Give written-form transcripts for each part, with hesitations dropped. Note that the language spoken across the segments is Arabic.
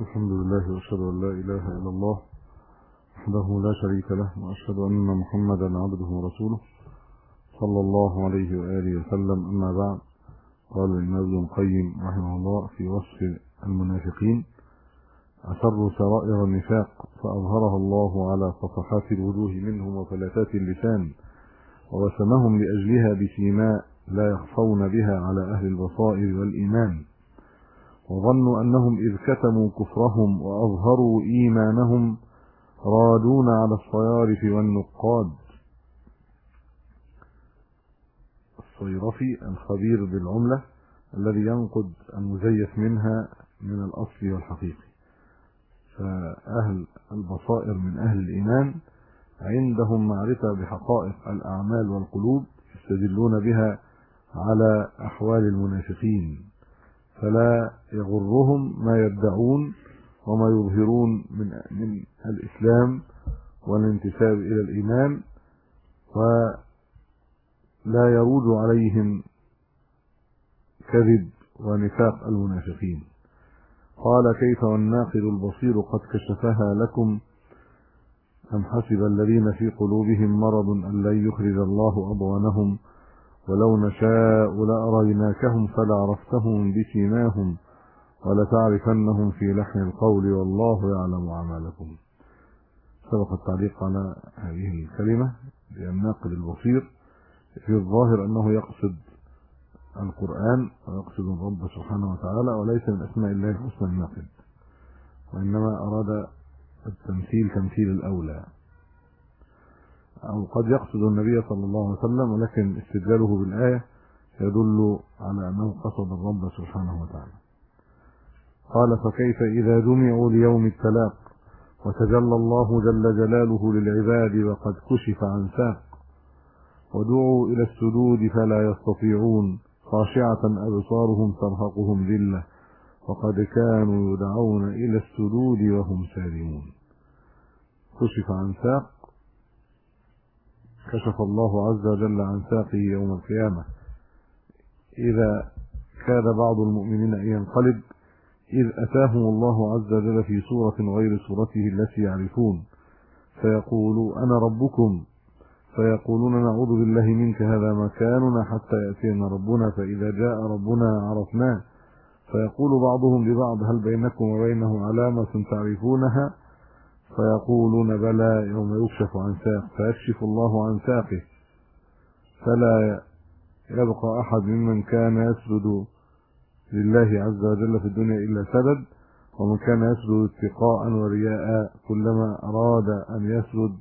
الحمد لله وأشهد أن لا إله إلا الله وحده لا شريك له، وأشهد أن محمدا عبده ورسوله صلى الله عليه وآله وسلم. أما بعد، قال الإمام ابن القيم رحمه الله في وصف المنافقين: أسروا سرائر النفاق فأظهرها الله على صفحات الوجوه منهم وفلاتات اللسان، ورسمهم لأجلها بسيماء لا يخفون بها على أهل البصائر والإيمان، وظنوا أنهم إذ كتموا كفرهم وأظهروا إيمانهم رادون على الصيارف والنقاد. الصيرفي الخبير بالعملة الذي ينقد المزيف منها من الأصل والحقيقي. فأهل البصائر من أهل الإيمان عندهم معرفة بحقائق الأعمال والقلوب، يستدلون بها على أحوال المنافقين، فلا يغرهم ما يدعون وما يظهرون من الإسلام والانتساب إلى الإيمان، ولا يروج عليهم كذب ونفاق المنافقين. قال: كيف والناقد البصير قد كشفها لكم، أم حسب الذين في قلوبهم مرض أن لن يخرج الله أضغانهم، ولو نشاء لأريناكهم فلعرفتهم بسيماهم ولتعرفنهم في لحن القول والله يعلم أعمالكم. سبق التعليق على هذه الكلمة بالناقد البصير. في الظاهر أنه يقصد القرآن ويقصد الرب سبحانه وتعالى، وليس من أسماء الله الحسنى الناقد، وإنما أراد التمثيل تمثيل الأولى، أو قد يقصد النبي صلى الله عليه وسلم، ولكن استدلاله بالآية يدل على أنه قصد الرب سبحانه وتعالى. قال: فكيف إذا جمعوا ليوم التلاق وتجلى الله جل جلاله للعباد وقد كشف عن ساق، ودعوا إلى السجود فلا يستطيعون، خاشعة أبصارهم ترهقهم ذلة وقد كانوا يدعون إلى السجود وهم سالمون. كشف عن ساق، كشف الله عز وجل عن ساقه يوم القيامة. إذا كاد بعض المؤمنين أن ينقلب إذ أتاهم الله عز وجل في صورة غير صورته التي يعرفون، فيقول: أنا ربكم، فيقولون: نعوذ بالله منك، هذا مكاننا حتى يأتينا ربنا، فإذا جاء ربنا عرفناه. فيقول بعضهم لبعض: هل بينكم وبينه علامة تعرفونها؟ فيقولون: بلى، يوم يكشف عن ساق، فيكشف الله عن ساقه، فلا يبقى أحد ممن كان يسجد لله عز وجل في الدنيا إلا سجد، ومن كان يسجد اتقاء ورياء كلما أراد أن يسجد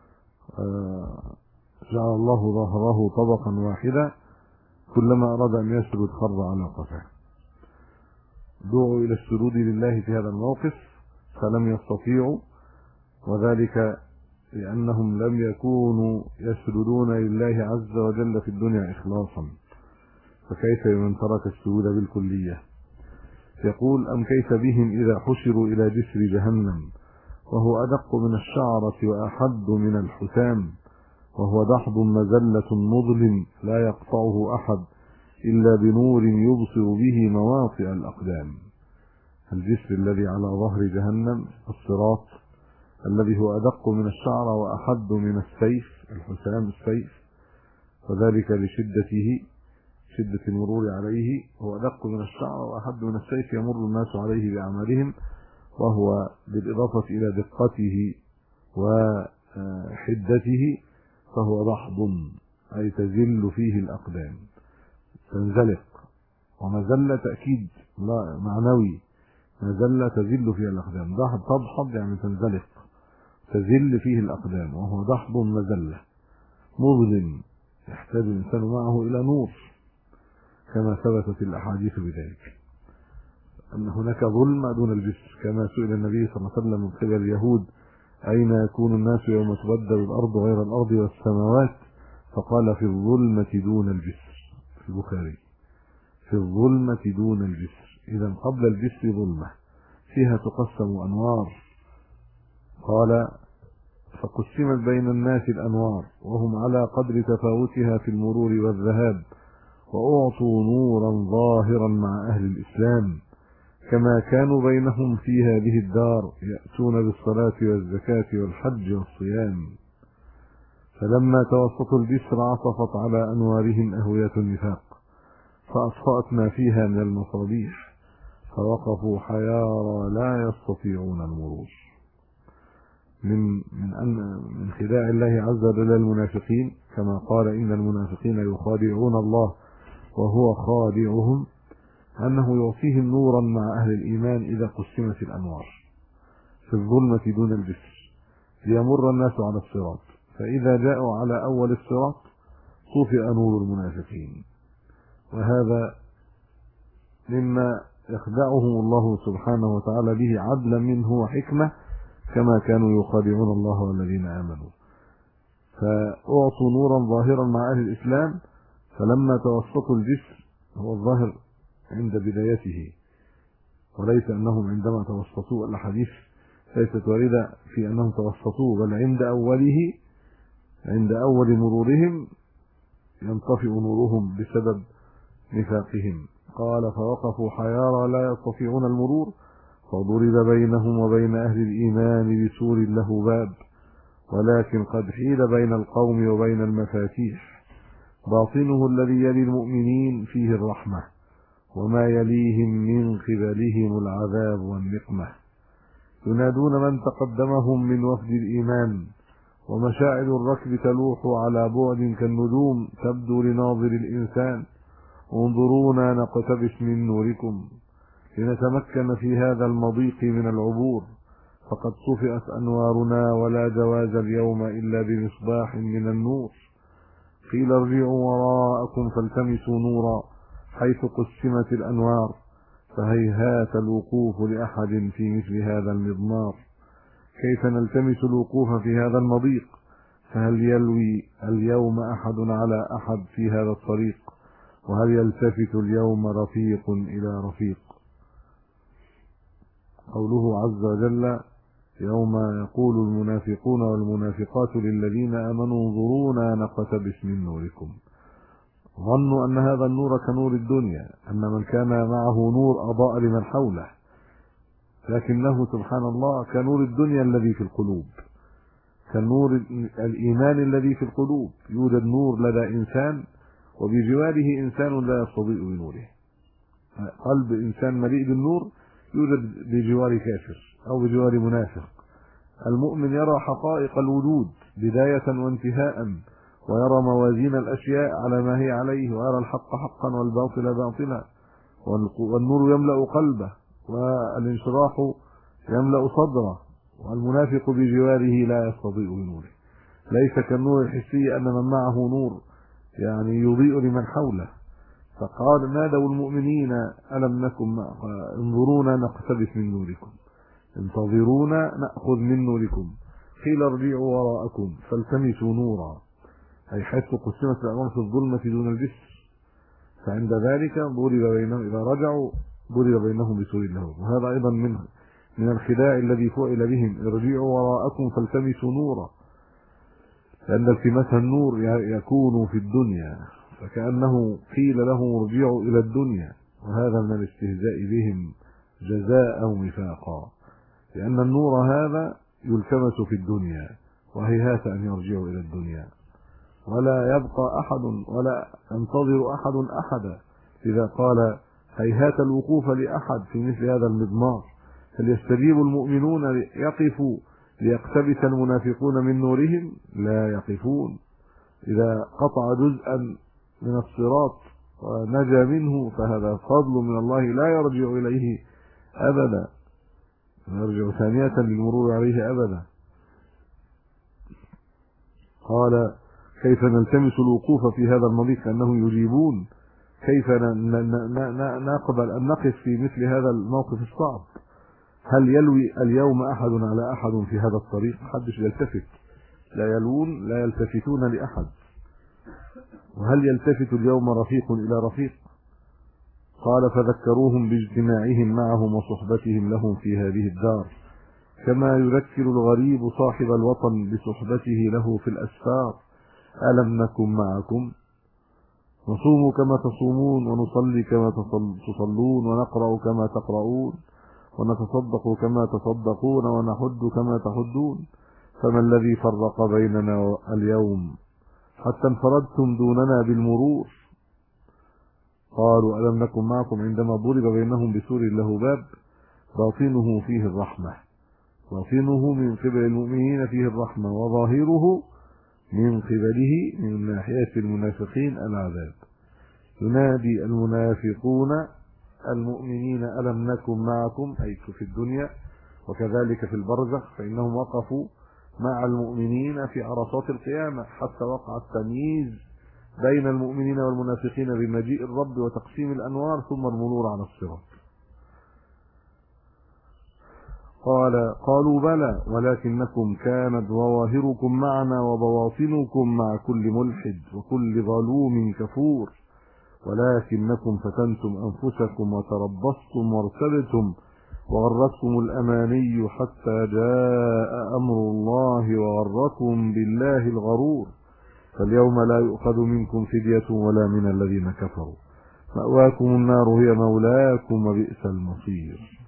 جعل الله ظهره طبقا واحدا، كلما أراد أن يسجد خر على قفاه. دعوا إلى السجود لله في هذا الموقف فلم يستطيعوا، وذلك لأنهم لم يكونوا يسجدون لله عز وجل في الدنيا إخلاصا، فكيف بمن ترك السجود بالكلية؟ يقول: أم كيف بهم إذا حشروا إلى جسر جهنم، وهو أدق من الشعرة وأحد من الحسام، وهو دحض مزلة مظلم لا يقطعه أحد إلا بنور يبصر به مواطئ الأقدام. الجسر الذي على ظهر جهنم، الصراط، الذي هو أدق من الشعر وأحد من السيف، الحسام السيف، وذلك لشدته، شدة المرور عليه. هو أدق من الشعر وأحد من السيف، يمر الناس عليه بأعمالهم، وهو بالإضافة إلى دقته وحدته فهو ضحض، أي تزل فيه الأقدام، تنزلق. ومزلة تأكيد معنوي، مزلة تزل فيها الأقدام، تضحض يعني تنزلق، تزل فيه الأقدام، وهو ضحض مزلة مظلم يحتاج الإنسان معه إلى نور، كما ثبتت الأحاديث بذلك، أن هناك ظلمة دون الجسر، كما سئل النبي صلى الله عليه وسلم من قبل اليهود: أين يكون الناس يوم تبدل الأرض غير الأرض والسماوات؟ فقال: في الظلمة دون الجسر، في البخاري، في الظلمة دون الجسر. إذا قبل الجسر ظلمة فيها تقسم أنوار. قال: فقسمت بين الناس الأنوار وهم على قدر تفاوتها في المرور والذهاب، وأعطوا نورا ظاهرا مع أهل الإسلام، كما كانوا بينهم في هذه الدار يأتون بالصلاة والزكاة والحج والصيام. فلما توسطوا الجسر عطفت على أنوارهم أهوية النفاق فأطفأت ما فيها من المصابيح، فوقفوا حيارى لا يستطيعون المرور. من خداع الله عز وجل المنافقين، كما قال إن المنافقين يخادعون الله وهو خادعهم، أنه يعطيهم نورا مع أهل الإيمان إذا قسمت الأنوار في الظلمة دون الجسر ليمر الناس على الصراط، فإذا جاءوا على أول الصراط طفئ نور المنافقين. وهذا مما يخدعهم الله سبحانه وتعالى به عدلا منه وحكمة، كما كانوا يخادعون الله والذين آمنوا. فأعطوا نورا ظاهرا مع أهل الإسلام، فلما توسطوا الجسر هو الظاهر عند بدايته، وليس أنهم عندما توسطوا. الحديث ليست واردة في أنهم توسطوا، بل عند أوله، عند أول مرورهم ينطفئ نورهم بسبب نفاقهم. قال فوقفوا حيارى لا يستطيعون المرور، فضرب بينهم وبين أهل الإيمان بسور له باب، ولكن قد حيل بين القوم وبين المفاتيح، باطنه الذي يلي المؤمنين فيه الرحمة، وما يليهم من قبلهم العذاب والنقمة. ينادون من تقدمهم من وفد الإيمان، ومشاعر الركب تلوح على بعد كالنجوم تبدو لناظر الإنسان، انظرونا نقتبس من نوركم لنتمكن في هذا المضيق من العبور، فقد طفئت أنوارنا ولا جواز اليوم إلا بمصباح من النور. قيل ارجعوا وراءكم فالتمسوا نورا حيث قسمت الأنوار، فهيهات الوقوف لأحد في مثل هذا المضمار. كيف نلتمس الوقوف في هذا المضيق؟ فهل يلوي اليوم أحد على أحد في هذا الطريق؟ وهل يلتفت اليوم رفيق إلى رفيق؟ قوله عز وجل يوم يقول المنافقون والمنافقات للذين آمنوا انظرونا نقتبس من نوركم. ظنوا أن هذا النور كنور الدنيا، أن من كان معه نور أضاء لمن حوله، لكنه سبحان الله كنور الدنيا الذي في القلوب، كنور الإيمان الذي في القلوب. يوجد نور لدى إنسان وبجواره إنسان لا يستضيء بنوره. قلب إنسان مليء بالنور يوجد بجوار كافر أو بجوار منافق. المؤمن يرى حقائق الوجود بداية وانتهاء، ويرى موازين الأشياء على ما هي عليه، ويرى الحق حقا والباطل باطلا، والنور يملأ قلبه والانشراح يملأ صدره. والمنافق بجواره لا يستضيء بنوره، ليس كالنور الحسي أن من معه نور يعني يضيء لمن حوله. فقال نادوا المؤمنين ألم نكن انظرونا نقتبس من نوركم، انتظرونا نأخذ من نوركم. قيل ارجعوا وراءكم فالتمسوا نورا، أي حيث قسمت الأنوار في الظلمة دون الجسر، فعند ذلك ضرب بينهم، إذا رجعوا ضرب بينهم بسور له. وهذا أيضا من الخداع الذي فعل بهم، ارجعوا وراءكم فالتمسوا نورا، لأن التماس النور يكون في الدنيا، فكأنه قيل لهم ارجعوا إلى الدنيا، وهذا من الاستهزاء بهم جزاء ونفاقا، لأن النور هذا يلتمس في الدنيا، وهيهات أن يرجعوا إلى الدنيا، ولا يبقى أحد ولا ينتظر أحد أحدا. إذا قال هيهات الوقوف لأحد في مثل هذا المضمار، فليستجيب المؤمنون يقفوا ليقتبس المنافقون من نورهم؟ لا يقفون. إذا قطع جزءا من الصراط ونجا منه فهذا فضل من الله لا يرجع إليه أبدا، يرجع ثانية للمرور عليه أبدا. قال كيف نلتمس الوقوف في هذا المضيق كأنه يجيبون؟ كيف نقبل أن نقف في مثل هذا الموقف الصعب؟ هل يلوي اليوم أحد على أحد في هذا الطريق؟ محدش يلتفت، لا يلوون لا يلتفتون لأحد. وهل يلتفت اليوم رفيق إلى رفيق؟ قال فذكروهم باجتماعهم معهم وصحبتهم لهم في هذه الدار، كما يذكر الغريب صاحب الوطن بصحبته له في الأسفار. ألم نكن معكم؟ نصوم كما تصومون، ونصلي كما تصلون، ونقرأ كما تقرؤون، ونتصدق كما تصدقون، ونحج كما تحجون، فما الذي فرق بيننا اليوم حتى انفردتم دوننا بالمرور؟ قالوا ألم نكن معكم عندما ضرب بينهم بسور له باب باطنه فيه الرحمة، باطنه من قبل المؤمنين فيه الرحمة، وظاهره من قبله من ناحية المنافقين العذاب. ينادي المنافقون المؤمنين ألم نكن معكم، أي في الدنيا، وكذلك في البرزخ، فإنهم وقفوا مع المؤمنين في عرصات القيامة حتى وقع التمييز بين المؤمنين والمنافقين بمجيء الرب وتقسيم الأنوار ثم المرور على الصراط. قالوا بلى ولكنكم كانت ظواهركم معنا وبواطنكم مع كل ملحد وكل ظلوم كفور، ولكنكم فتنتم أنفسكم وتربصتم وارتبتم وغرتكم الأماني حتى جاء أمر الله وغركم بالله الغرور، فاليوم لا يؤخذ منكم فدية ولا من الذين كفروا، مأواكم النار هي مولاكم وبئس المصير.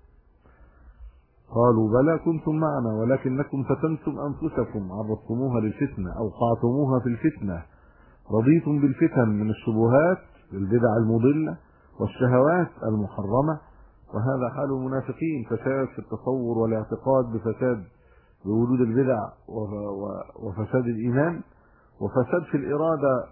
قالوا بلى كنتم معنا ولكنكم فتنتم أنفسكم، عرضتموها للفتنة، أوقعتموها في الفتنة، رضيتم بالفتن من الشبهات البدع المضلة والشهوات المحرمة، وهذا حال المنافقين، فساد في التصور والاعتقاد بفساد بوجود البدع وفساد الإيمان، وفساد في الإرادة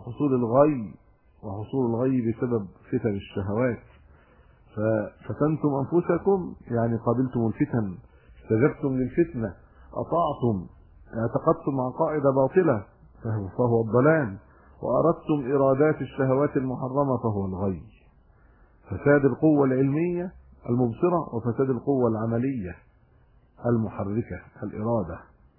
وحصول الغي بسبب فتن الشهوات. ففتنتم أنفسكم يعني قابلتم الفتن، استجبتم للفتنة، أطعتم، اعتقدتم عقائد باطلة فهو الضلال، وأردتم إرادات الشهوات المحرمة فهو الغي. فساد القوة العلمية المبصرة وفساد القوة العملية المحركة الإرادة.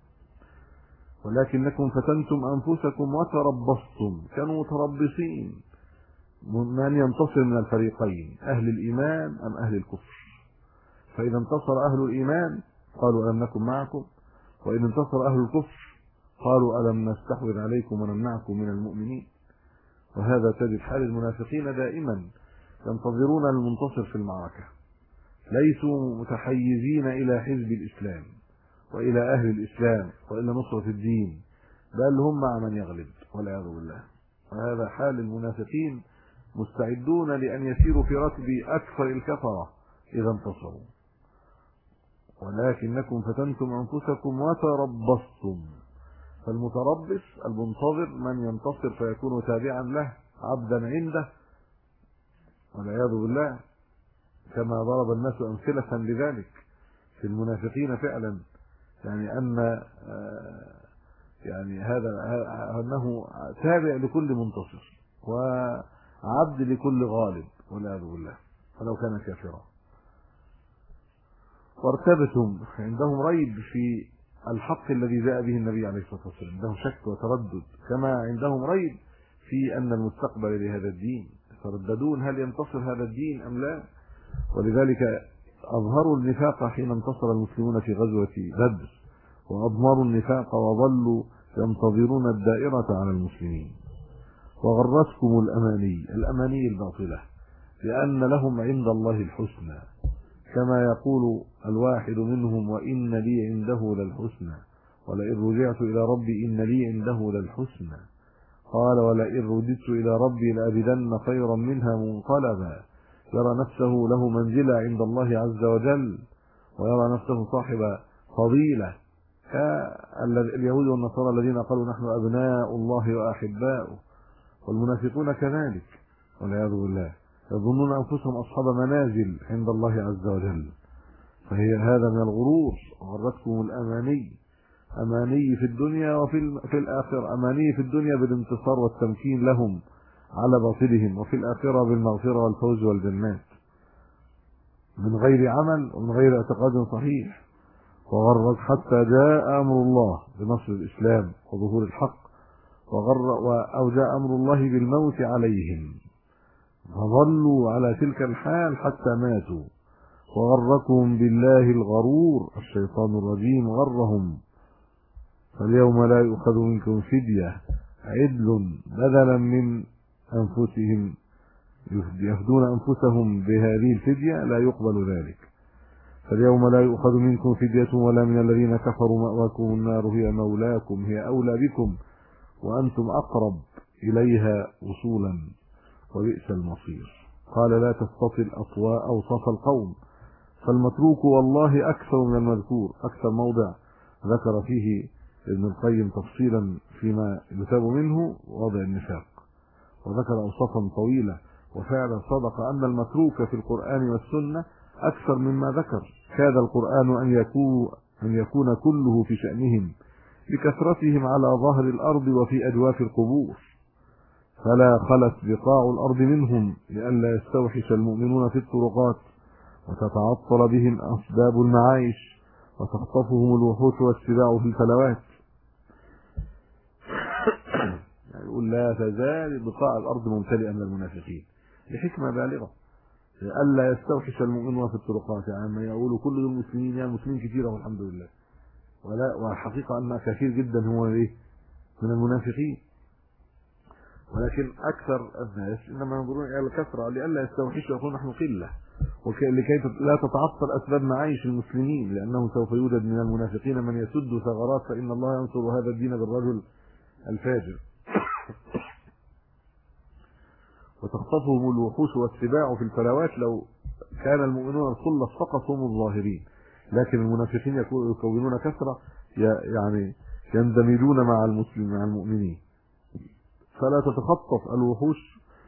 ولكنكم فتنتم أنفسكم وتربصتم، كانوا متربصين من ينتصر من الفريقين، أهل الإيمان أم أهل الكفر. فإذا انتصر أهل الإيمان قالوا ألم نكن معكم، وإن انتصر أهل الكفر قالوا ألم نستحوذ عليكم ونمنعكم من المؤمنين. وهذا تجد حال المنافقين دائما ينتظرون المنتصر في المعركة، ليسوا متحيزين إلى حزب الإسلام وإلى أهل الإسلام وإلى نصرة الدين، بل هم مع من يغلب والعياذ بالله. وهذا حال المنافقين، مستعدون لأن يسيروا في ركب أكثر الكفرة إذا انتصروا. ولكنكم فتنتم أنفسكم وتربصتم، فالمتربص المنتظر من ينتصر فيكون تابعا له عبدا عنده والعياذ بالله، كما ضرب الناس أمثلة لذلك في المنافقين فعلا، يعني هذا أنه تابع لكل منتصر وعبد لكل غالب والعياذ بالله ولو كان كافرا. وارتبتم، عندهم ريب في الحق الذي جاء به النبي عليه الصلاة والسلام، عندهم شك وتردد، كما عندهم ريب في أن المستقبل لهذا الدين، يترددون هل ينتصر هذا الدين أم لا. ولذلك أظهروا النفاق حين انتصر المسلمون في غزوة بدر، وأضمروا النفاق وظلوا ينتظرون الدائرة على المسلمين. وغرتكم الأماني الباطلة، لأن لهم عند الله الحسنى، كما يقول الواحد منهم وإن لي عنده للحسنى، ولئن رجعت إلى ربي إن لي عنده للحسنى، قال ولئن رددت إلى ربي لأجدن خيرا منها منقلبا، يرى نفسه له منزلة عند الله عز وجل، ويرى نفسه صاحب فضيلة كاليهود والنصارى الذين قالوا نحن أبناء الله وأحباؤه. والمنافقون كذلك والعياذ بالله، يظنون أنفسهم أصحاب منازل عند الله عز وجل، فهي هذا من الغرور. غرتكم الأماني، أماني في الدنيا وفي الآخرة، أماني في الدنيا بالانتصار والتمكين لهم على باطلهم، وفي الآخرة بالمغفرة والفوز والجنات من غير عمل ومن غير اعتقاد صحيح. وغرت حتى جاء أمر الله بنصر الإسلام وظهور الحق، أو جاء أمر الله بالموت عليهم، فظلوا على تلك الحال حتى ماتوا. وغركم بالله الغرور، الشيطان الرجيم غرهم، فاليوم لا يؤخذ منكم فدية، عدل بدلا من أنفسهم بهذه الفدية لا يقبل ذلك. فاليوم لا يؤخذ منكم فدية ولا من الذين كفروا، مأواكم النار هي مولاكم، هي أولى بكم وأنتم أقرب إليها وصولا وبئس المصير. قال لا تستطل أوصاف القوم، فالمتروك والله أكثر من المذكور. أكثر موضع ذكر فيه ابن القيم تفصيلا فيما يتاب منه وضع النفاق، وذكر أوصافا طويلة، وفعلا صدق أن المتروك في القرآن والسنة أكثر مما ذكر. كاد القرآن أن يكون كله في شأنهم لكثرتهم على ظهر الأرض وفي أجواف القبور، فلا خلت بقاع الأرض منهم لئلا يستوحش المؤمنون في الطرقات وتتعطل بهم أسباب المعايش وتخطفهم الوحوش والسباع في الفلوات. يعني يقول لا تزال بقاع الأرض ممتلئة من المنافقين لحكمة بالغة لئلا يستوحش المؤمنون في الطرقات. يعني ما يقولوا كل المسلمين، يعني المسلمين كثيرة والحمد لله، والحقيقة أن كثير جدا هو من المنافقين، ولكن أكثر الناس إنما ينظرون إلى الكثرة لئلا يستوحشوا يقولون نحن قلة، ولكي لا تتعطل أسباب معايش المسلمين، لأنه سوف يوجد من المنافقين من يسد ثغرات، فإن الله ينصر هذا الدين بالرجل الفاجر. وتخطفهم الوحوش والسباع في الفلوات. لو كان المؤمنون الخلص فقط هم الظاهرين، لكن المنافقين يكونون كثرة، يعني يندمجون مع المؤمنين، فلا تتخطف الوحوش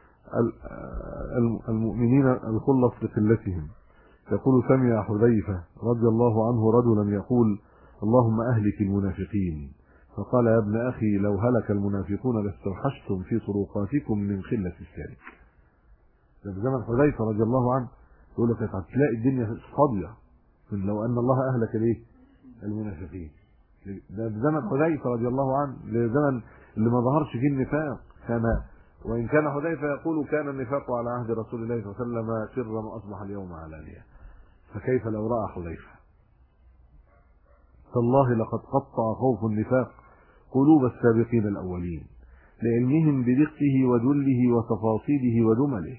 المؤمنين الخلص لقلتهم. يقول سمع حذيفة رضي الله عنه رجلا يقول اللهم أهلك المنافقين، فقال يا ابن أخي لو هلك المنافقون لاستوحشتم في طرقاتكم من قلة السالك. ده في زمن حذيفة رضي الله عنه، يقول لك هتلاقي الدنيا فاضية من لو أن الله أهلك المنافقين. ده في زمن حذيفة رضي الله عنه، لزمن اللي ما ظهرش فيه النفاق. وإن كان حذيفة يقول كان النفاق على عهد رسول الله صلى الله عليه وسلم سرا وأصبح اليوم علانية، فكيف لو رأى حذيفة؟ فالله لقد قطع خوف النفاق قلوب السابقين الأولين لعلمهم بدقه وجله وتفاصيله وجمله.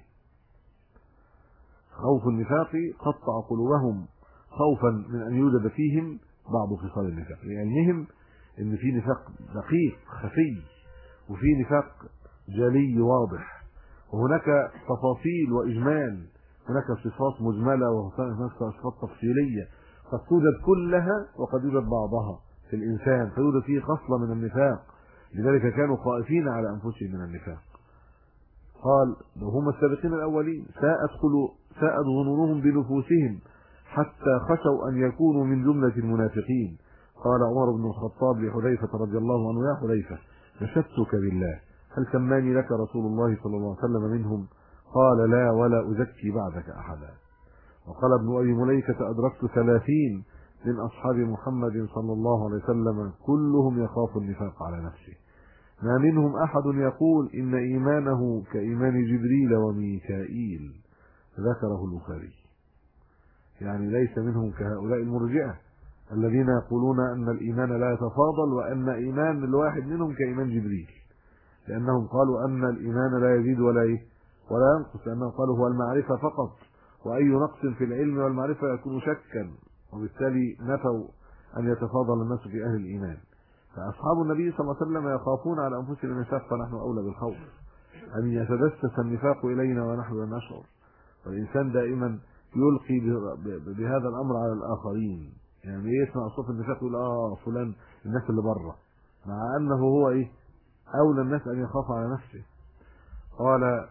خوف النفاق قطع قلوبهم خوفا من أن يوجد فيهم بعض خصال النفاق، لعلمهم ان في نفاق دقيق خفي وفي نفاق جلي واضح، وهناك تفاصيل واجمال، هناك صفات مجمله وهناك صفات تفصيليه قد توجد كلها وقد يوجد بعضها في الانسان، فيوجد فيه خصله من النفاق. لذلك كانوا خائفين على انفسهم من النفاق. قال لو هم السابقين الاولين ساءت ظنونهم بنفوسهم حتى خشوا ان يكونوا من جمله المنافقين. قال عمر بن الخطاب لحذيفة رضي الله عنه يا حذيفة نشدتك بالله هل سماني لك رسول الله صلى الله عليه وسلم منهم؟ قال لا ولا أزكي بعدك أحدا. وقال ابن أبي مليكة أدركت 30 من أصحاب محمد صلى الله عليه وسلم كلهم يخاف النفاق على نفسه، ما منهم أحد يقول إن إيمانه كإيمان جبريل وميكائيل. ذكره البخاري. يعني ليس منهم كهؤلاء المرجئة الذين يقولون أن الإيمان لا يتفاضل وأن إيمان الواحد منهم كإيمان جبريل، لأنهم قالوا أن الإيمان لا يزيد ولا ينقص، لأنهم قالوا هو المعرفة فقط، وأي نقص في العلم والمعرفة يكون شكا، وبالتالي نفوا أن يتفاضل الناس في أهل الإيمان. فأصحاب النبي صلى الله عليه وسلم يخافون على أنفسهم النفاق، فنحن أولى بالخوف أن يتدسس النفاق إلينا ونحن لا نشعر. والإنسان دائما يلقي بهذا الأمر على الآخرين، يعني يسمع صوت النفاق يقول فلان الناس اللي بره، مع أنه هو أولى الناس أن يخاف على نفسه. قال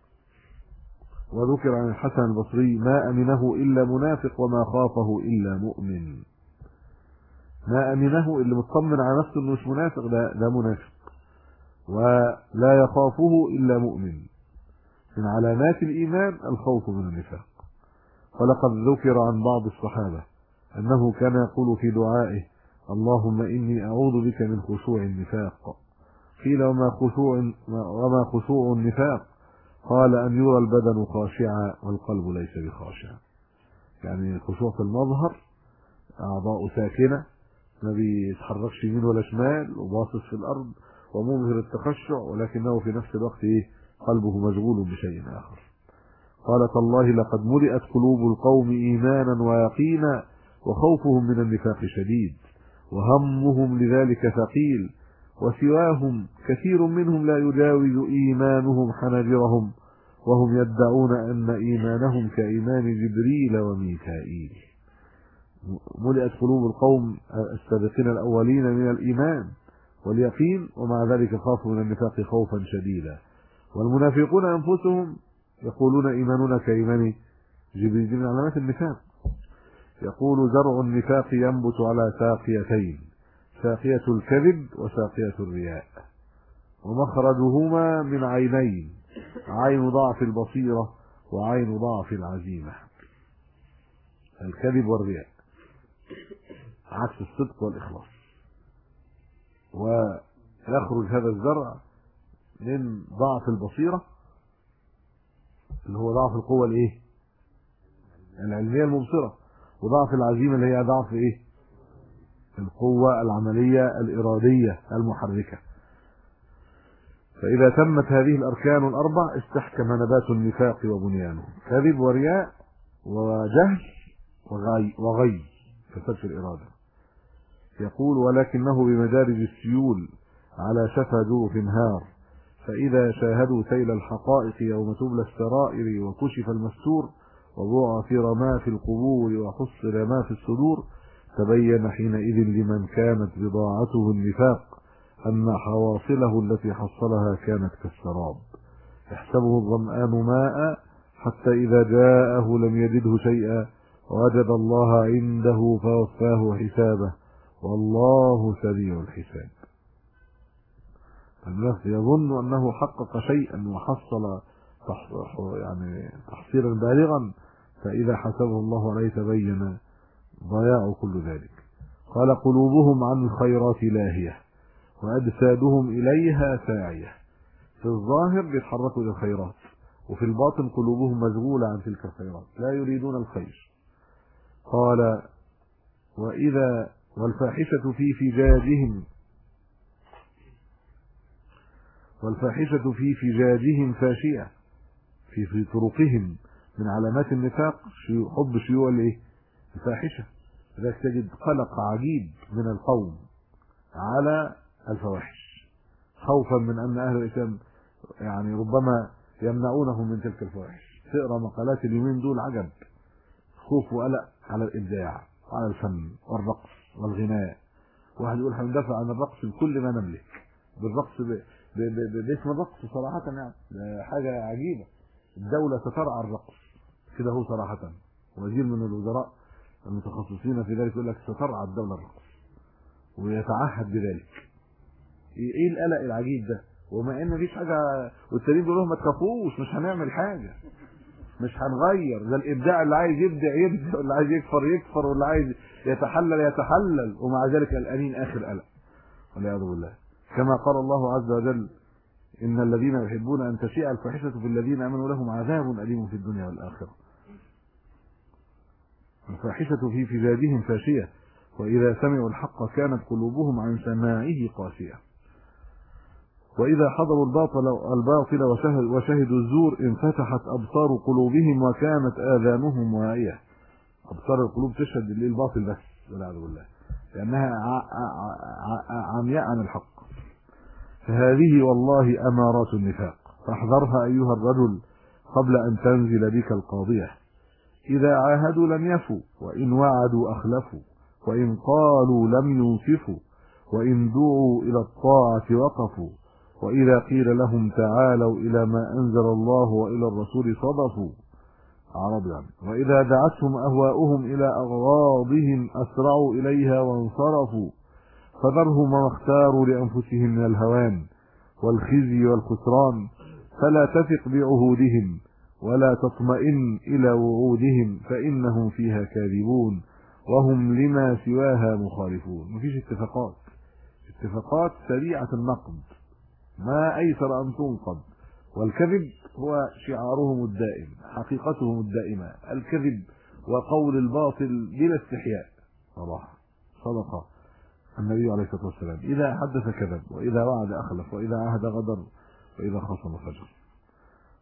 وذكر عن الحسن البصري ما أمنه إلا منافق وما خافه إلا مؤمن. ما أمنه اللي مطمن على نفسه إنه مش منافق، ده منافق، ولا يخافه إلا مؤمن. من علامات الإيمان الخوف من النفاق. ولقد ذكر عن بعض الصحابة أنه كان يقول في دعائه اللهم إني أعوذ بك من خشوع النفاق. قيل وما خشوع النفاق؟ قال أن يرى البدن خاشعا والقلب ليس بخاشع. يعني الخشوع في المظهر، أعضاء ساكنة ما بيتحركش يمين ولا شمال وباصص في الأرض ومظهر التخشع، ولكنه في نفس الوقت قلبه مشغول بشيء آخر. قال تالله لقد ملئت قلوب القوم إيمانا ويقينا وخوفهم من النفاق شديد وهمهم لذلك ثقيل وسواهم كثير منهم لا يجاوز إيمانهم حناجرهم وهم يدعون أن إيمانهم كإيمان جبريل وميكائيل. ملئت قلوب القوم السابقين الأولين من الإيمان واليقين ومع ذلك خافوا من النفاق خوفا شديدا. والمنافقون أنفسهم يقولون إيماننا كإيمان جبريل من علامات النفاق. يقول زرع النفاق ينبت على ساقيتين ساقية الكذب وساقية الرياء ومخرجهما من عينين عين ضعف البصيرة وعين ضعف العزيمة. الكذب والرياء عكس الصدق والإخلاص. ويخرج هذا الزرع من ضعف البصيرة اللي هو ضعف القوة العلمية المبصرة وضعف العزيمة اللي هي ضعف القوة العملية الإرادية المحركة. فإذا تمت هذه الأركان الأربع استحكم نبات النفاق وبنيانه كذب ورياء وجهل وغي فساد في الإرادة. يقول ولكنه بمدارج السيول على شفا جوف هار فإذا شاهدوا سيل الحقائق يوم تبلى السرائر وكشف المستور وبعثر ما في القبور وحصل ما في الصدور تبين حينئذ لمن كانت بضاعته النفاق أن حواصله التي حصلها كانت كالسراب يحسبه الظمآن ماء حتى إذا جاءه لم يجده شيئا ووجد الله عنده فوفاه حسابه والله سريع الحساب. الناس يظن أنه حقق شيئا وحصل تحصيلا بالغا فإذا حسبه الله عليه تبين ضياع كل ذلك. قال قلوبهم عن الخيرات لاهية وأجسادهم إليها ساعية. في الظاهر بيتحركوا إلى الخيرات وفي الباطن قلوبهم مشغولة عن تلك الخيرات لا يريدون الخير. قال وإذا والفاحشة في فجاجهم فاشية في طرقهم من علامات النفاق حب شيوع الفاحشة. لذلك تجد قلق عجيب من القوم على الفواحش خوفا من أن أهل الإسلام ربما يمنعونهم من تلك الفواحش. تقرأ مقالات اليومين دول عجب خوف وقلق على الإبداع وعلى الفن والرقص والغناء. واحد يقول هندفع عن الرقص بكل ما نملك بالرقص باسم الرقص صراحة حاجة عجيبة. الدولة تترعى الرقص كده هو صراحة. وزير من الوزراء المتخصصين في ذلك يقول لك سترعى الدولة الرقص ويتعهد بذلك. ايه القلق العجيب ده وما ان مفيش حاجة والتانيين بيقولوا لهم ما تخافوش مش هنعمل حاجة مش هنغير ده الابداع اللي عايز يبدع يبدع واللي عايز يكفر واللي عايز يتحلل ومع ذلك الآنين آخر قلق والعياذ بالله. كما قال الله عز وجل إن الذين يحبون أن تشيع الفاحشة في الذين آمنوا لهم عذاب أليم في الدنيا والآخرة. الفاحشة في فجاجهم فاشية وإذا سمعوا الحق كانت قلوبهم عن سماعه قاسية وإذا حضروا الباطل وشهدوا الزور انفتحت أبصار قلوبهم وكانت آذانهم واعية. أبصار القلوب تشهد للباطل بس والعياذ بالله لأنها عمياء عن الحق. فهذه والله أمارات النفاق فاحذرها أيها الرجل قبل أن تنزل بك القاضية. إذا عاهدوا لم يفوا وإن وعدوا أخلفوا وإن قالوا لم ينصفوا وإن دعوا إلى الطاعة وقفوا وإذا قيل لهم تعالوا إلى ما أنزل الله وإلى الرسول صدفوا عربيا وإذا دعتهم أهواؤهم إلى أغراضهم أسرعوا إليها وانصرفوا فذرهم ما اختاروا لأنفسهم من الهوان والخزي والخسران فلا تثق بعهودهم ولا تطمئن إلى وعودهم فإنهم فيها كاذبون وهم لما سواها مخالفون. مفيش اتفاقات سريعة النقد ما أيسر أن تنقض. والكذب هو شعارهم الدائم حقيقتهم الدائمة الكذب وقول الباطل بلا استحياء. صدق النبي عليه الصلاة والسلام إذا حدث كذب وإذا وعد أخلف وإذا عهد غدر وإذا خصم فجر.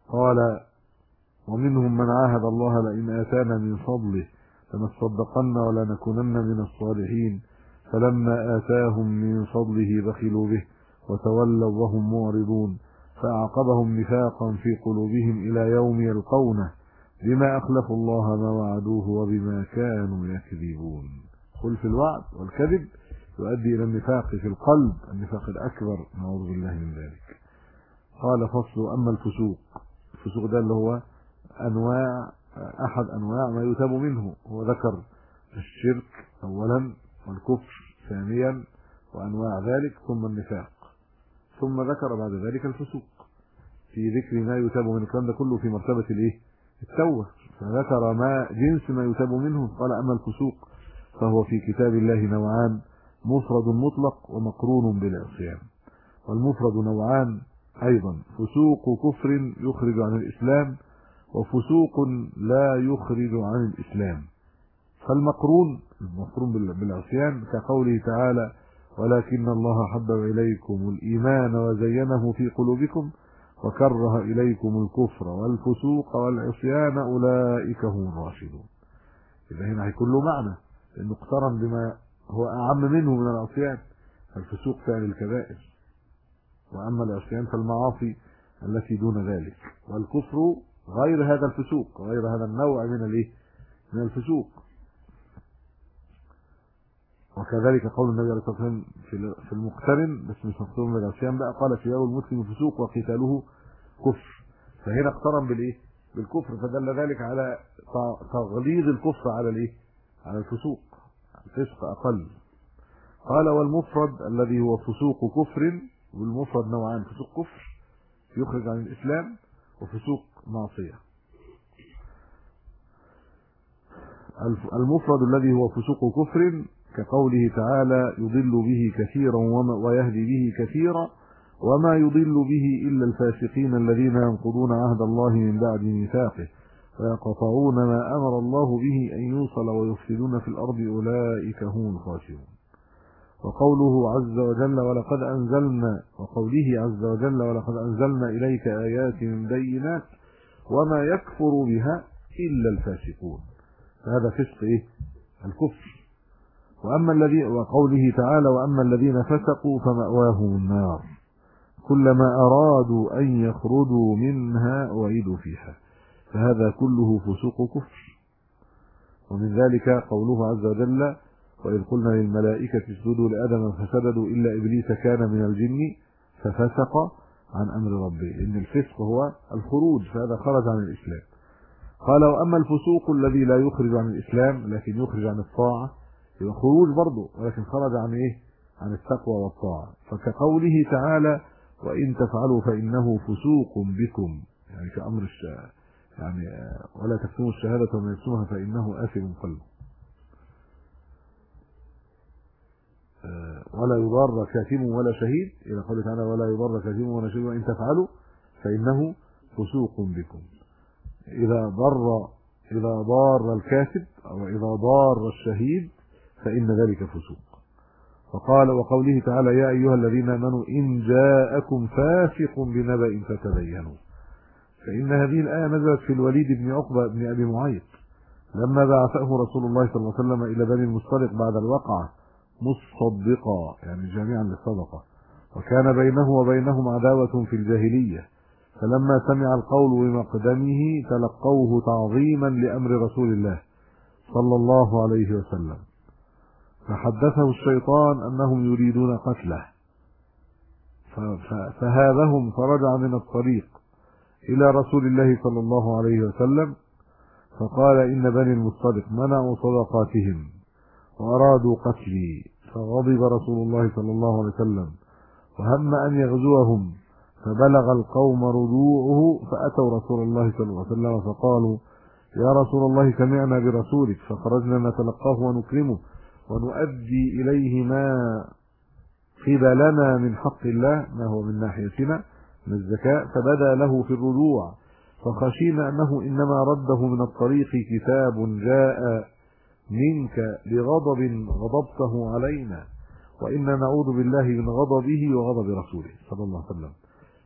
قال ومنهم من عاهد الله لئن آتانا من فضله لنصدقن ولنكونن من الصالحين فلما آتاهم من فضله بخلوا به وتولوا وهم معرضون فأعقبهم نفاقا في قلوبهم إلى يوم يلقونه بما أخلفوا الله ما وعدوه وبما كانوا يكذبون. قل في الوعد والكذب يؤدي إلى النفاق في القلب، النفاق الأكبر، نعوذ بالله من ذلك. قال فصل أما الفسوق، الفسوق ده اللي هو أنواع، أحد أنواع ما يتاب منه، هو ذكر الشرك أولا والكفر ثانيا وأنواع ذلك ثم النفاق، ثم ذكر بعد ذلك الفسوق في ذكر ما يتاب من الكلام ده كله في مرتبة التوبة، فذكر ما جنس ما يتاب منه. قال أما الفسوق فهو في كتاب الله نوعان، مفرد مطلق ومقرون بالعصيان. والمفرد نوعان أيضا، فسوق كفر يخرج عن الإسلام وفسوق لا يخرج عن الإسلام. فالمقرون بالعصيان كقوله تعالى ولكن الله حبب إليكم الإيمان وزينه في قلوبكم وكره إليكم الكفر والفسوق والعصيان أولئك هم الراشدون. إذا هنا هيكون له معنى لأنه اقترن بما هو أعم منه من العصيان، فالفسوق فعل الكبائر، وأما العصيان فالمعاصي التي دون ذلك، والكفر غير هذا الفسوق، غير هذا النوع من الفسوق. وكذلك قول النبي عليه الصلاة والسلام في المقترن بس مش مقترن بالعصيان بقى، قال شيار المسلم فسوق وقتاله كفر، فهنا اقترن بالكفر، فدل ذلك على تغليظ الكفر على الفسوق، الفسق أقل. قال والمفرد الذي هو فسوق كفر، والمفرد نوعان، فسوق كفر يخرج عن الإسلام وفسوق معصية. المفرد الذي هو فسوق كفر كقوله تعالى يضل به كثيرا ويهدي به كثيرا وما يضل به إلا الفاسقين الذين ينقضون عهد الله من بعد ميثاقه ويقطعون ما أمر الله به أن يوصل ويفسدون في الأرض أولئك هم الخاسرون. وقوله عز وجل وقوله عز وجل ولقد أنزلنا إليك آيات بينات وما يكفر بها إلا الفاسقون، فهذا فسق الكفر. وقوله تعالى وأما الذين فسقوا فمأواهم النار كلما أرادوا أن يخرجوا منها أعيدوا فيها، فهذا كله فسوق كفر. ومن ذلك قوله عز وجل وإذ قلنا للملائكة اسجدوا لآدم فسجدوا إلا إبليس كان من الجن ففسق عن أمر ربه، لأن الفسق هو الخروج، فهذا خرج عن الإسلام. قال وأما الفسوق الذي لا يخرج عن الإسلام لكن يخرج عن الطاعة، يبقى خروج برضه ولكن خرج عن التقوى والطاعة، فكقوله تعالى وإن تفعلوا فإنه فسوق بكم، يعني كأمر يعني ولا تكتموا الشهادة ومن يكتمها فإنه آثم قلبه، ولا يضار كاتم ولا شهيد إلى قوله تعالى ولا يضار كاتم ولا شهيد وإن تفعلوا فإنه فسوق بكم. إذا ضار الكاتب أو إذا ضار الشهيد فإن ذلك فسوق. وقوله تعالى يا أيها الذين آمنوا إن جاءكم فاسق بنبأ فتبينوا، فإن هذه الآية نزلت في الوليد بن عقبة بن أبي معيط لما بعثه رسول الله صلى الله عليه وسلم إلى بني المصطلق بعد الوقعة مصدقا، يعني جامعا للصدقة، وكان بينه وبينهم عداوة في الجاهلية، فلما سمع القول بمقدمه تلقوه تعظيما لأمر رسول الله صلى الله عليه وسلم، فحدثه الشيطان أنهم يريدون قتله، فهابهم فرجع من الطريق إلى رسول الله صلى الله عليه وسلم فقال إن بني المصطلق منعوا صدقاتهم وأرادوا قتلي، فغضب رسول الله صلى الله عليه وسلم وهم أن يغزوهم، فبلغ القوم رجوعه فأتوا رسول الله صلى الله عليه وسلم فقالوا يا رسول الله سمعنا برسولك، فخرجنا نتلقاه ونكرمه ونؤدي إليه ما قبلنا من حق الله، ما هو من ناحيتنا من الزكاة، فبدا له في الرجوع فخشينا أنه إنما رده من الطريق كتاب جاء منك بغضب غضبته علينا وإنا نعوذ بالله من غضبه وغضب رسوله صلى الله عليه وسلم،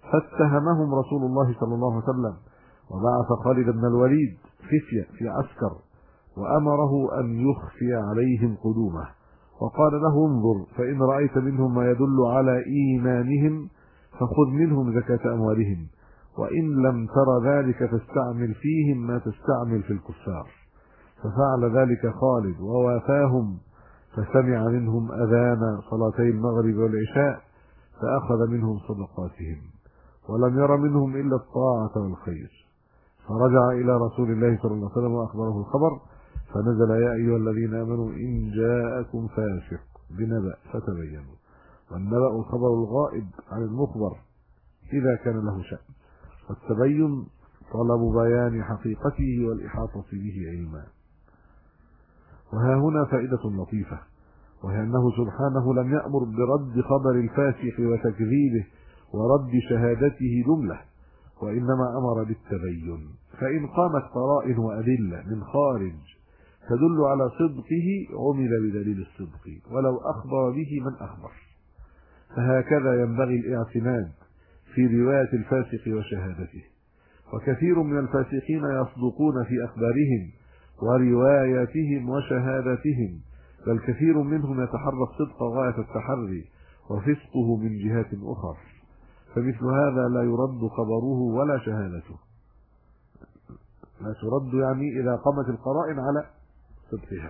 فاتهمهم رسول الله صلى الله عليه وسلم وبعث خالد بن الوليد خفية في عسكر وأمره أن يخفي عليهم قدومه، وقال له انظر فإن رأيت منهم ما يدل على إيمانهم فخذ منهم زكاة أموالهم، وإن لم تر ذلك فاستعمل فيهم ما تستعمل في الكفار. ففعل ذلك خالد ووافاهم، فسمع منهم أذان صلاتي المغرب والعشاء فأخذ منهم صدقاتهم، ولم ير منهم إلا الطاعة والخير، فرجع إلى رسول الله صلى الله عليه وسلم وأخبره الخبر، فنزل يا أيها الذين آمنوا إن جاءكم فاسق بنبأ فتبينوا. والنبأ الخبر الغائب عن المخبر إذا كان له شأن، والتبين طلب بيان حقيقته والإحاطة به علما. وها هنا فائدة لطيفة، وهي أنه سبحانه لم يأمر برد خبر الفاسق وتكذيبه ورد شهادته جملة، وإنما أمر بالتبين. فإن قامت قرائن وأدلة من خارج تدل على صدقه عمل بدليل الصدق ولو أخبر به من أخبر. فهكذا ينبغي الاعتماد في رواية الفاسق وشهادته. وكثير من الفاسقين يصدقون في أخبارهم ورواياتهم وشهادتهم، بل كثير منهم يتحرى الصدق غاية التحري وفسقه من جهات أخرى، فمثل هذا لا يرد خبره ولا شهادته، لا ترد يعني إذا قامت القرائن على صدقها.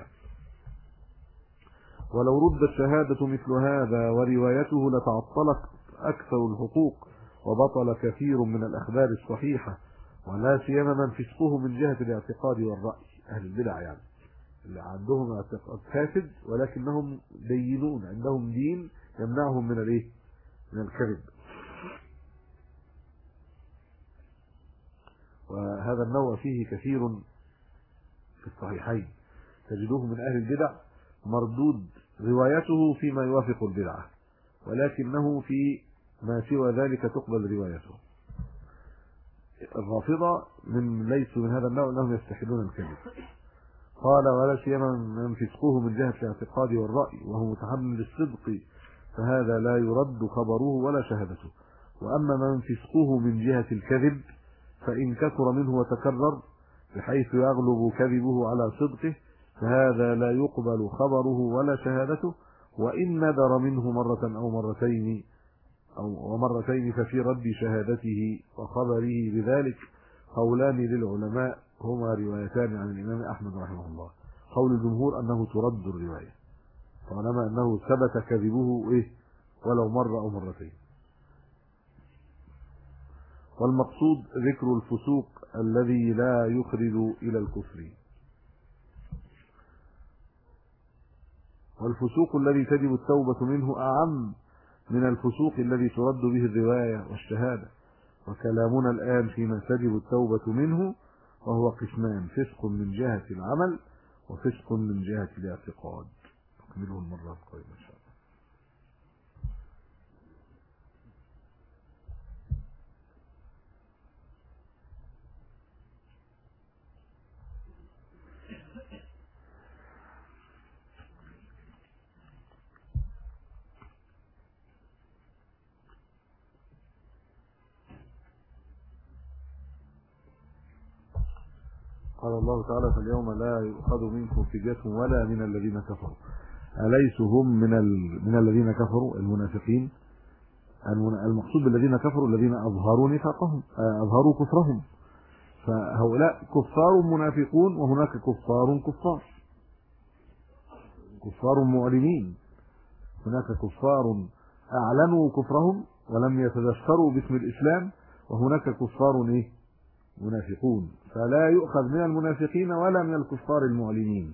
ولو ردت شهادة مثل هذا وروايته لتعطلت أكثر الحقوق وبطل كثير من الأخبار الصحيحة، ولا سيما من فسقه من جهة الاعتقاد والرأي، أهل البدع يعني اللي عندهم اعتقاد فاسد ولكنهم دينون، عندهم دين يمنعهم من الايه؟ من الكذب. وهذا النوع فيه كثير في الصحيحين، تجدوه من أهل البدع مردود روايته فيما يوافق البدعة، ولكنه في ما سوى ذلك تقبل روايته. الرافضة ليسوا من هذا النوع، انهم يستحلون الكذب. قال ولا سيما من فسقه من جهة الاعتقاد والرأي وهو متحمل للصدق، فهذا لا يرد خبره ولا شهادته. وأما من فسقه من جهة الكذب فإن كثر منه وتكرر بحيث يغلب كذبه على صدقه، فهذا لا يقبل خبره ولا شهادته، وإن ندر منه مرة أو مرتين ففي رد شهادته وخبره بذلك قولان للعلماء هما روايتان عن الإمام أحمد رحمه الله. قول الجمهور أنه ترد الرواية طالما أنه ثبت كذبه ولو مرة أو مرتين. والمقصود ذكر الفسوق الذي لا يخرج إلى الكفر. والفسوق الذي تجب التوبة منه أعم من الفسوق الذي ترد به الرواية والشهادة. وكلامنا الآن فيما تجب التوبة منه، وهو قسمان: فسق من جهة العمل وفسق من جهة الاعتقاد. نكمله المرة القادمة إن شاء الله. قال الله تعالى: فاليوم لا يؤخذ منكم فدية ولا من الذين كفروا. أليسوا هم من الذين كفروا المنافقين؟ المقصود بالذين كفروا الذين أظهروا نفاقهم، أظهروا كفرهم. فهؤلاء كفار منافقون، وهناك كفار معلنين. هناك كفار أعلنوا كفرهم ولم يتذكروا باسم الإسلام، وهناك كفار منافقون. فلا يؤخذ من المنافقين ولا من الكفار المعلنين.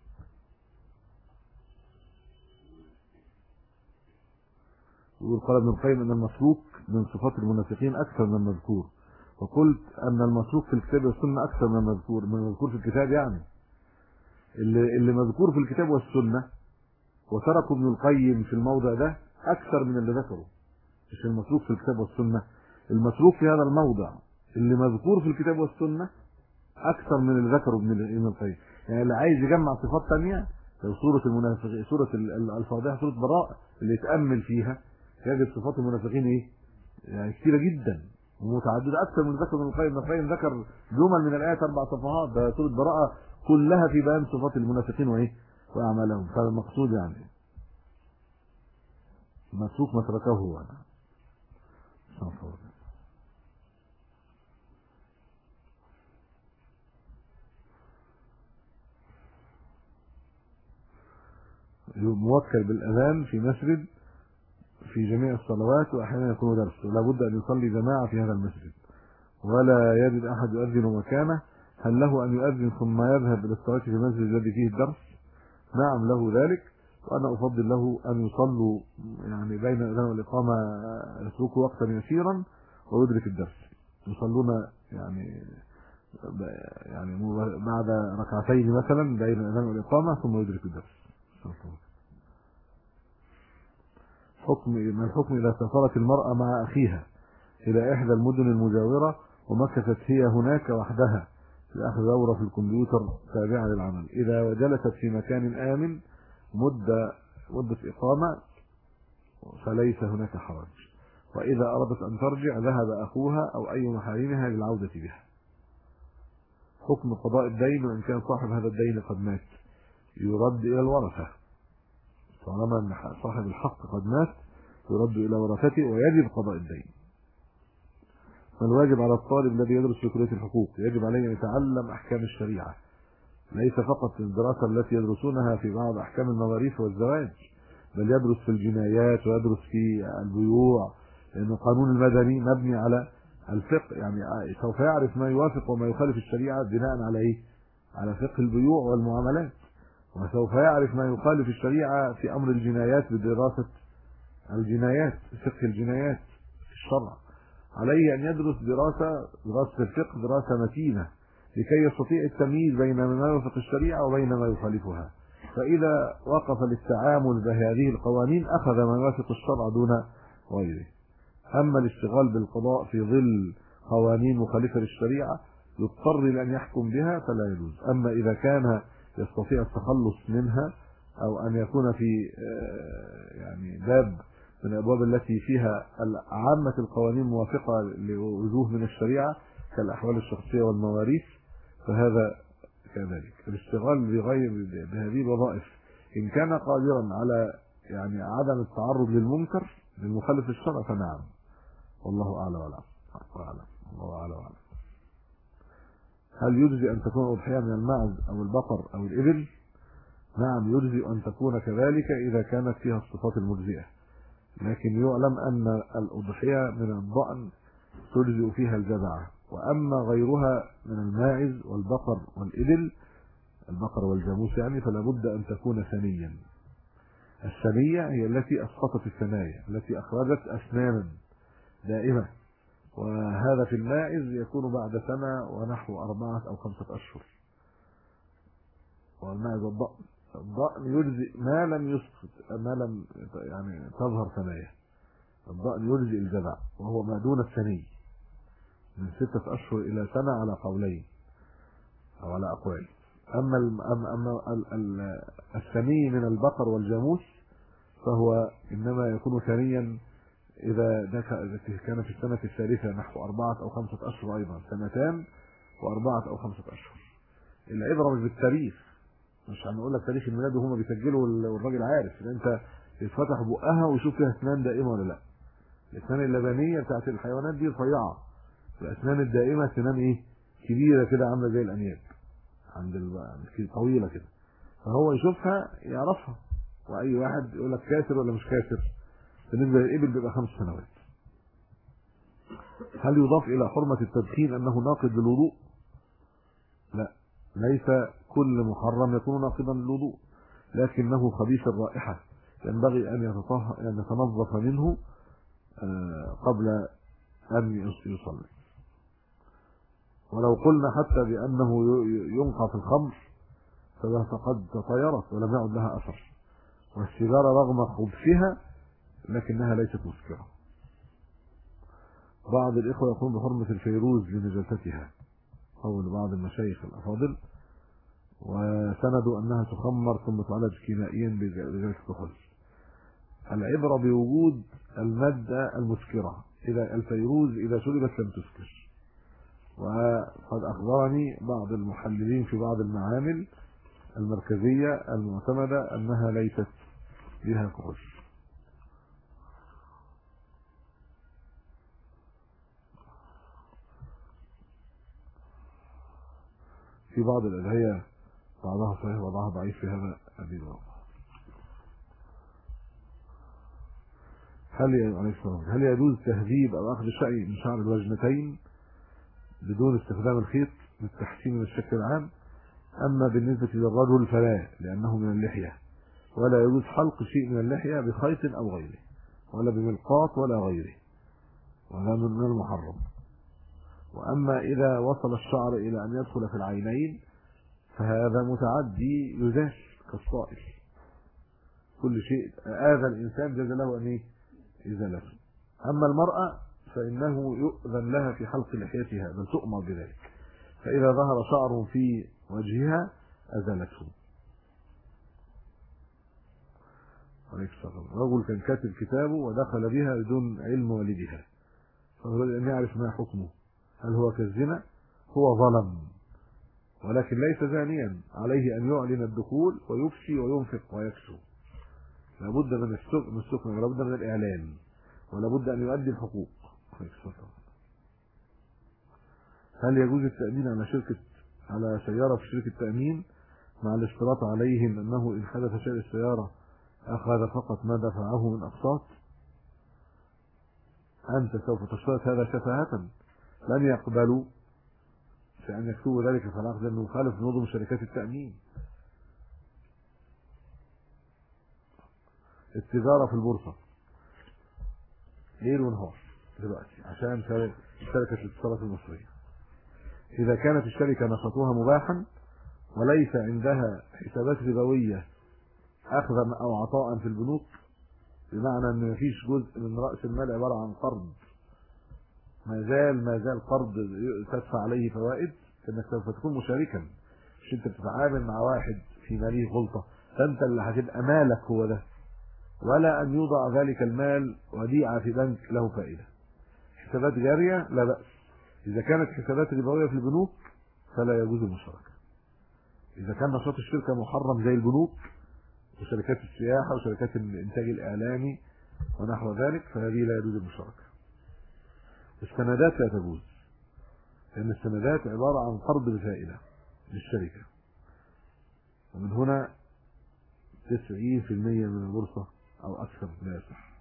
يقول قال ابن القيم ان المسروق من صفات المنافقين اكثر من المذكور، وقلت ان المسروق في الكتاب والسنه اكثر من المذكور في الكتاب. يعني اللي مذكور في الكتاب والسنه وتركوا ابن القيم في الموضع ده اكثر من اللي ذكره. مش المسروق في الكتاب والسنه، المسروق في هذا الموضع اللي مذكور في الكتاب والسنه اكثر من اللي ذكره ابن القيم. يعني اللي عايز يجمع صفات ثانيه زي سوره المنافقين، سوره الفاضحه، سوره براءه، اللي يتامل فيها يجد صفات المنافقين يعني كثيره جدا ومتعدده اكثر من ذكر ابن القيم. ابن القيم ذكر جمل من الايات 4 صفحات، ده سوره براءه كلها في بيان صفات المنافقين واعمالهم. فالمقصود يعني مسلوك مسلكه هو. موكل بالاذان في مسجد في جميع الصلوات، واحيانا يكون درس، ولا بد ان يصلي جماعه في هذا المسجد ولا يجد احد يؤذن مكانه، هل له ان يؤذن ثم يذهب الى الصلاه في المسجد الذي فيه الدرس؟ نعم له ذلك، وانا افضل له ان يصلوا يعني بين الاذان والاقامه يتركوا وقتا يسيرا ويدرك الدرس. يصلون يعني بعد ركعتين مثلا بين الاذان والاقامه ثم يدرك الدرس. ما الحكم اذا سافرت المراه مع اخيها الى احدى المدن المجاوره ومكثت هي هناك وحدها لاخذ دوره في الكمبيوتر تابعه للعمل، اذا جلست في مكان امن مده اقامه فليس هناك حرج، واذا ارادت ان ترجع ذهب اخوها او اي محارمها للعوده بها. حكم قضاء الدين وان كان صاحب هذا الدين قد مات، يرد الى الورثه، طالما ان صاحب الحق قد مات يرد الى ورثته ويجب قضاء الدين. فالواجب على الطالب الذي يدرس في كلية الحقوق يجب عليه ان يتعلم احكام الشريعه، ليس فقط الدراسه التي يدرسونها في بعض احكام المواريث والزواج، بل يدرس في الجنايات ويدرس في البيوع، لان القانون المدني مبني على الفقه، يعني سوف يعرف ما يوافق وما يخالف الشريعه بناء على على فقه البيوع والمعاملات، وسوف يعرف ما يخالف الشريعه في امر الجنايات بدراسه الجنايات، فقه الجنايات في الشرع. عليه ان يدرس دراسه الفقه دراسه متينه لكي يستطيع التمييز بين ما يوافق الشريعه وبين ما يخالفها، فاذا وقف للتعامل بهذه القوانين اخذ ما يوافق الشرع دون غيره. اما الاشتغال بالقضاء في ظل قوانين مخالفه للشريعه يضطر الى ان يحكم بها فلا يجوز. اما اذا كان يستطيع التخلص منها او ان يكون في يعني باب من الابواب التي فيها عامه القوانين موافقه لوجوه من الشريعه كالاحوال الشخصيه والمواريث فهذا كذلك. الاشتغال بهذه الوظائف ان كان قادرا على يعني عدم التعرض للمنكر للمخالف للشرع فنعم، والله اعلم الله اعلم. هل يجزي ان تكون الاضحيه من الماعز او البقر او الابل؟ نعم يجزي ان تكون كذلك اذا كانت فيها الصفات المجزئه، لكن يعلم ان الاضحيه من الضأن تجزئ فيها الجذعه، واما غيرها من الماعز والبقر والابل البقر والجاموس يعني فلا بد ان تكون ثنيا. الثنيه هي التي اسقطت الثنايا التي اخرجت اسنانا دائمه، وهذا في الماعز يكون بعد سنه ونحو 4 أو 5 أشهر. والماعز الضأن يجزئ ما لم يسقط ما لم يعني تظهر ثنايا. الضأن يجزئ الجذع وهو ما دون الثني من 6 أشهر الى سنه على قولين او على اقوال. اما الثني من البقر والجاموس فهو انما يكون ثنيا اذا كان في السنه الثالثه نحو 4 أو 5 أشهر، ايضا 2 و4 أو 5 أشهر. العبره مش بالتاريخ، مش هنقول لك تاريخ الميلاد وهم بيسجلوا والراجل عارف ان انت يتفتح بقها ويشوف فيها اسنان دائمه ولا لا. الاسنان اللبنيه بتاعت الحيوانات دي رفيعه، الاسنان الدائمه اسنان كبيره كده عامله زي الانياب عند طويله كده، فهو يشوفها يعرفها. واي واحد يقول لك كاسر ولا مش كاسر. بالنسبه للابل بيبقى 5 سنوات. هل يضاف الى حرمه التدخين انه ناقض للوضوء؟ لا، ليس كل محرم يكون ناقضا للوضوء، لكنه خبيث الرائحه ينبغي ان يتنظف منه قبل ان يصلي. ولو قلنا حتى بانه ينقى في الخمر فقد تطيرت ولم يعد لها اثر، والسيجاره رغم خبثها لكنها ليست مسكره. بعض الاخوه يقولون بحرمه الفيروز لنجاستها، قول بعض المشايخ الافاضل، وسندوا انها تخمر ثم تعالج كيميائيا بذلك الكحول. العبرة بوجود المادة المسكرة، إذا الفيروز إذا شربت لم تسكر. وقد أخبرني بعض المحللين في بعض المعامل المركزية المعتمدة أنها ليست بها كحول. في بعض الأدعية بعضها صحيح وبعضها ضعيف في هذا الدين. هل يجوز تهذيب أو أخذ شيء من شعر الوجنتين بدون استخدام الخيط للتحسين من الشكل العام؟ أما بالنسبة للرجل فلا، لأنه من اللحية، ولا يجوز حلق شيء من اللحية بخيط أو غيره، ولا بملقاط ولا غيره، ولا من المحرم. وأما إذا وصل الشعر إلى أن يدخل في العينين فهذا متعدي يزال كالصائل. كل شيء آذى الإنسان جاز له أن إزالته. أما المرأة فإنه يؤذن لها في حلق لحيتها، بل تؤمر بذلك، فإذا ظهر شعر في وجهها أزالته. رجل كان كاتب كتابه ودخل بها بدون علم والدها، فأريد أن يعرف ما حكمه، هل هو كالزنا؟ هو ظلم، ولكن ليس زانيا، عليه أن يعلن الدخول ويفشي وينفق ويكسو. لابد من السكن، ولابد من الإعلان، ولابد أن يؤدي الحقوق. هل يجوز التأمين على سيارة في شركة تأمين مع الاشتراط عليهم أنه إن حدث شيء السيارة أخذ فقط ما دفعه من أقساط؟ أنت سوف تشترط هذا شفاهة، لن يقبلوا في أن يكتبوا ذلك في العقد، لأنه يخالف نظم شركات التأمين. التجارة في البورصة ليل ونهار دلوقتي عشان شركة الاتصالات المصرية. إذا كانت الشركة نشاطها مباحا وليس عندها حسابات ربوية أخذا أو عطاء في البنوك، بمعنى أن مفيش جزء من رأس المال عبارة عن قرض، ما زال قرض تدفع عليه فوائد، فإنك سوف تكون مشاركا، مش أنت بتتعامل مع واحد في ماليه غلطة، فأنت اللي هتبقى مالك هو ده، ولا أن يوضع ذلك المال وديعة في بنك له فائدة. حسابات جارية لا بأس. إذا كانت حسابات ربوية في البنوك فلا يجوز المشاركة. إذا كان نشاط الشركة محرم زي البنوك وشركات السياحة وشركات الإنتاج الإعلامي ونحو ذلك فهذه لا يجوز المشاركة. السندات لا تجوز، لأن السندات عبارة عن قرض بفائدة للشركة، ومن هنا 90% من البورصة أو أكثر لا يصح.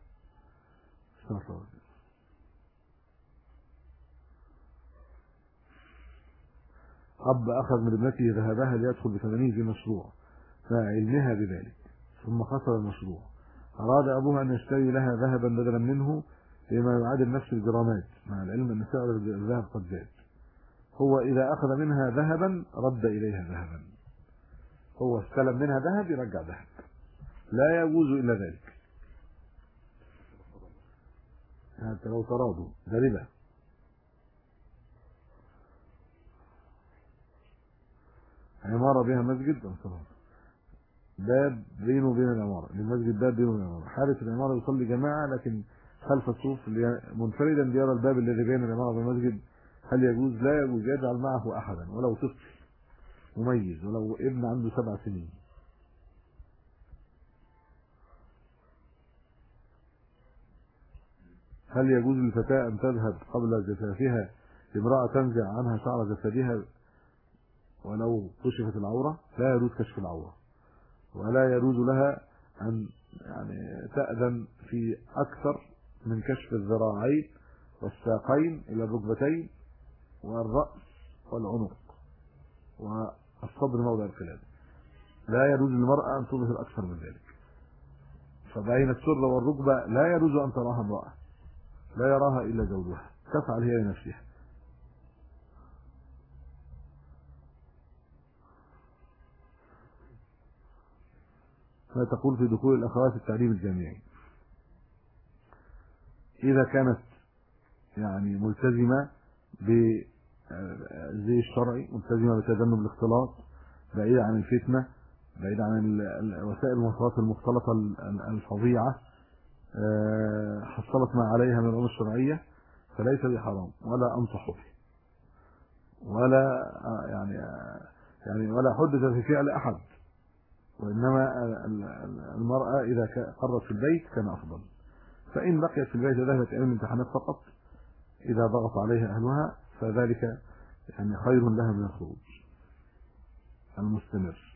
أب أخذ من ابنته ذهبها ليدخل بثمنه في مشروع مع علمها بذلك، ثم خسر المشروع. أراد أبوها أن يشتري لها ذهبا بدلا منه بما يعادل نفس الجرامات، مع العلم أن سعر الذهب قد زاد. هو إذا أخذ منها ذهبا رد إليها ذهبا، هو استلم منها ذهب يرجع ذهب، لا يجوز إلا ذلك. حتى لو تراضوا ده ربا. عمارة بها مسجد باب بينه وبين العمارة، للمسجد باب بينه وبين العمارة، حارس العمارة يصلي جماعة لكن خلف الصف منفردا بيرى الباب الذي بين العمارة والمسجد، هل يجوز؟ لا يجوز. يجعل معه أحدا ولو طفل مميز، ولو ابن عنده 7 سنين. هل يجوز للفتاة أن تذهب قبل زفافها لامرأة تنزع عنها شعر جسدها ولو كشفت العورة؟ لا يجوز كشف العورة، ولا يجوز لها أن تأذن في أكثر من كشف الذراعين والساقين إلى الركبتين والرأس والعنق والصدر موضع القلادة. لا يجوز للمرأة أن تظهر أكثر من ذلك. فبين السرة والركبة لا يجوز أن تراها امرأة، لا يراها إلا زوجها، تفعل هي لنفسها. ما تقول في دخول الأخوات التعليم الجامعي؟ إذا كانت ملتزمة بالزي الشرعي، ملتزمة بتجنب الاختلاط، بعيدة عن الفتنة، بعيدة عن وسائل المواصلات المختلطة الفظيعة، حصلت ما عليها من العلوم الشرعية فليس بحرام ولا أنصح به، ولا يعني ولا حدث في فعل أحد، وإنما المرأة إذا قرت في البيت كان أفضل. فإن بقيت في البيت وذهبت إلى الامتحانات فقط إذا ضغط عليها أهلها فذلك يعني خير لها من الخروج المستمر.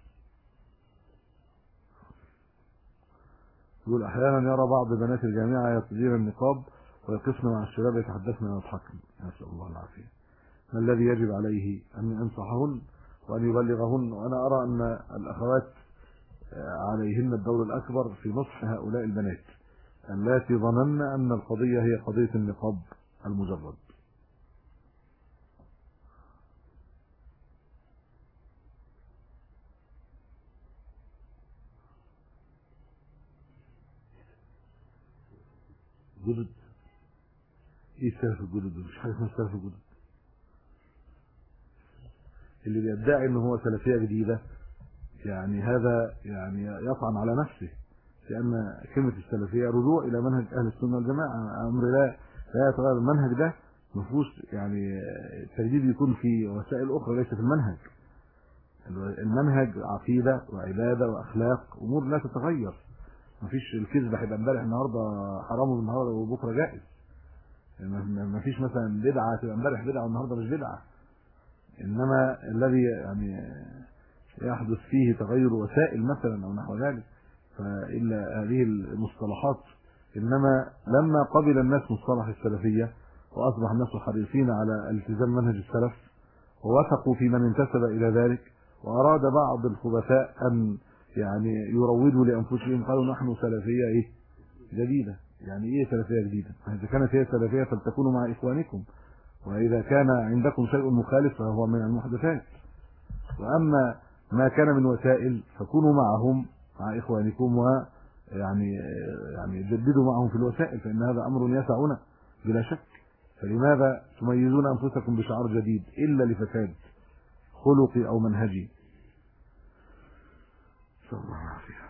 يقول أحيانا يرى بعض بنات الجامعة يرتدين النقاب ويقفن مع الشباب يتحدثن ويضحكن، نسأل الله العافية. ما الذي يجب عليه؟ أن ينصحهن وأن يبلغهن. وأنا أرى أن الأخوات عليهن الدور الأكبر في نصح هؤلاء البنات اللاتي ظنن أن القضية هي قضية النقاب المجرد. جدد؟ ايه السلف الجدد؟ مش حاجه اسمها السلف الجدد. اللي بيدعي ان هو سلفيه جديده يعني هذا يعني يطعن على نفسه، لان كلمه السلفيه رجوع الى منهج اهل السنه والجماعه. امر لا يتغير المنهج ده، ما فيهوش يعني التجديد يكون في وسائل اخرى ليس في المنهج. المنهج عقيده وعباده واخلاق، امور لا تتغير. ما فيش الكذب هيبقى امبارح النهارده حرام والنهارده وبكره جائز. ما فيش مثلا بدعه تبقى امبارح بدعه والنهارده مش بدعه. انما الذي يعني يحدث فيه تغير وسائل مثلا او نحو ذلك فالا هذه المصطلحات. انما لما قبل الناس مصطلح السلفيه واصبح الناس حريصين على التزام منهج السلف ووثقوا في من انتسب الى ذلك، واراد بعض الخبثاء ان يعني يروجوا لانفسهم قالوا نحن سلفيه ايه جديده. يعني ايه سلفيه جديده؟ اذا كانت هي سلفيه فلتكونوا مع اخوانكم، واذا كان عندكم شيء مخالف فهو من المحدثات. واما ما كان من وسائل فكونوا معهم مع اخوانكم ويعني جددوا معهم في الوسائل، فان هذا امر يسعنا بلا شك. فلماذا تميزون انفسكم بشعار جديد الا لفساد خلقي او منهجي؟ صلى الله عليه وسلم.